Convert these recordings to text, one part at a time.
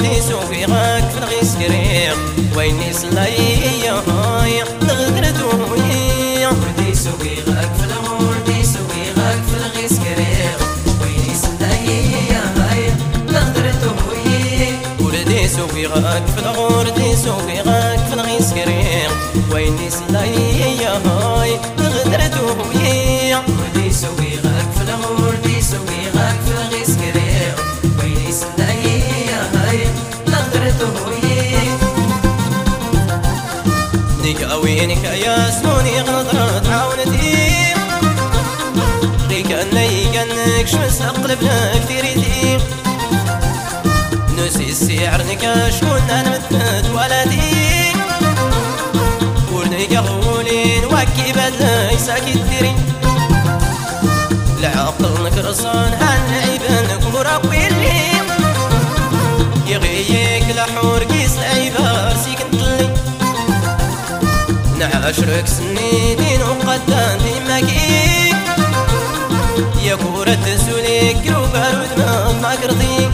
غوردي سوقي غاك في الغيسكريم ويني سلايا هاي غدرتو ويا غوردي سوقي غاك في الغوردي سوقي غاك في الغيسكريم ويني سلايا هاي غدرتو ويا غوردي سوقي غاك في الغوردي سوقي غاك في الغيسكريم ويني سلايا هاي غدرتو ويا غوردي سوقي غاك في الغوردي سوقي غاك في الغيسكريم ويني سلايا هاي غدرتو ويا ديك وينك يا سموني غنضرة عاونتي غيك أني كانك شمس أقلبنا كثيرتي نسي السعر نكاش كنا نمثمت ولدي ورني قولين وكي بدلي ساكت ديري العقل نكرصان هالعيبن كمراقبي اللي يغيك لحور كيس العيبار سيكنت لي نعاشرك سنيدين وقدان ديماكي يا كورة تسوليك روبار ودماغ ما قرضي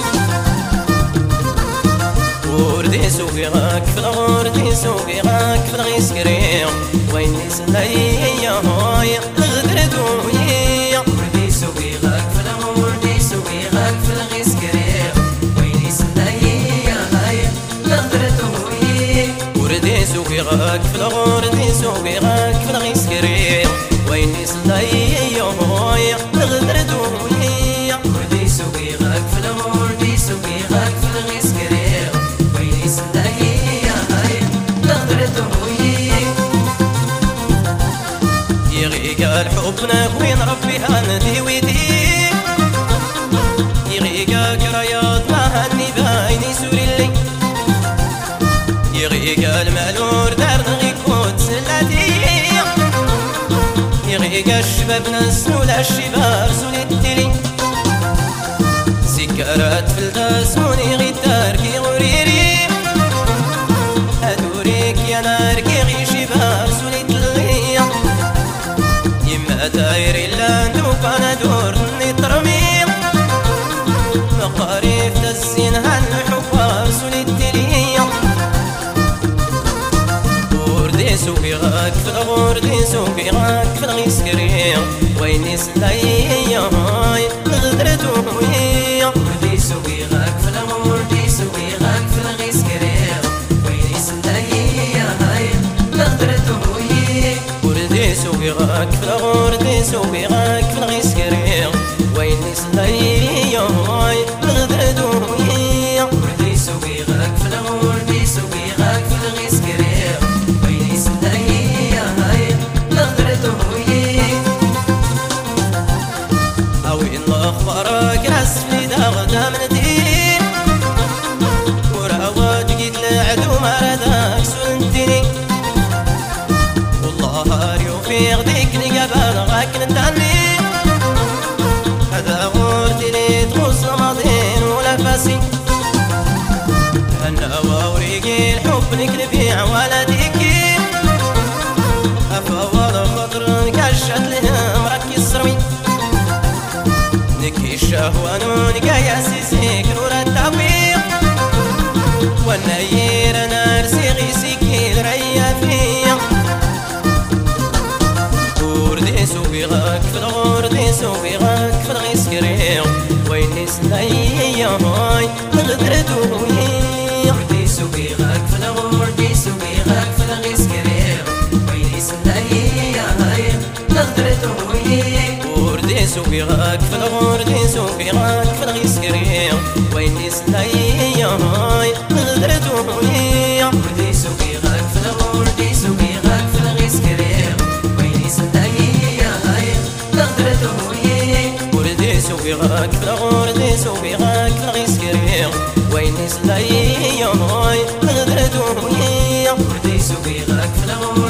وردي سوقي غاك في الغوردي سوقي غاك في الغيسكريم ويني سلايا هاي غدرتو ويا وردي سوقي غاك في الغوردي سوقي غاك في الغيسكريم ويني سلايا هاي غدرتو ويا وردي سوقي غاك في الغوردي سوقي غاك في الغيسكريم ويني سلايا هاي غدرتو ويا وردي سوقي غاك في الغوردي سوقي غاك في الغيسكريم ويني سلايا هاي غدرتو ويا يغيق الحب وين ربي هندي ويدي يغيق كرياض ما هني بايني سوري اللي يغيق المالور دار نغيق وتسلاتي يغيق الشباب نسول الشباب سولي التلي سكرات في الداس موني غيتار كي غريري هدوريك يا نار كي غي شباب سولي التلي يما دايري لاند وكان دور نترمي مقاريف تزين هالحوار سولي التلي وردي سوقي غاك في الغوردي سوقي غاك في الغيسكريم ويني سلايا هاي غدرتو ويا وردي سوقي غاك في الغوردي سوقي غاك في الغيسكريم ويني سلايا هاي غدرتو ويا وردي سوقي غاك في الغوردي سوقي غاك في الغيسكريم ويني سلايا هاي غدرتو ويا وردي سوقي غاك في الغوردي سوقي غاك في الغيسكريم ويني سلايا هاي غدرتو ويا أوين أخبارك أسفلي داغدا من دين وراوات قيد لعدو مرداك سنتيني والله هاريو في غديك نقبال غاك نداني هذا غورتي لي تغوص رمضين ولا فاسي أنا ووريقي الحب نكلبيع ولديكي أفوض خطر كشت لها مركي السروي نكي الشهوانون يا سيسيك نور التعبير والنير نار سيغي سيكي الريا فيا وردي سوقي غاك في الغوردي سوقي غاك في الغيسكريم ويني سلايا هاي غدرتو ويا وردي سوقي غاك في الغوردي سوقي غاك في الغيسكريم ويني سلايا هاي غدرتو ويا وردي سوقي غاك في الغوردي سوقي غاك في الغيسكريم ويني سلايا هاي غدرتو ويا وردي سوقي غاك في الغوردي سوقي غاك في الغيسكريم ويني سلايا هاي غدرتو ويا وردي سوقي غاك في الغوردي سوقي غاك في الغيسكريم ويني سلايا هاي غدرتو ويا وردي سوقي غاك في الغوردي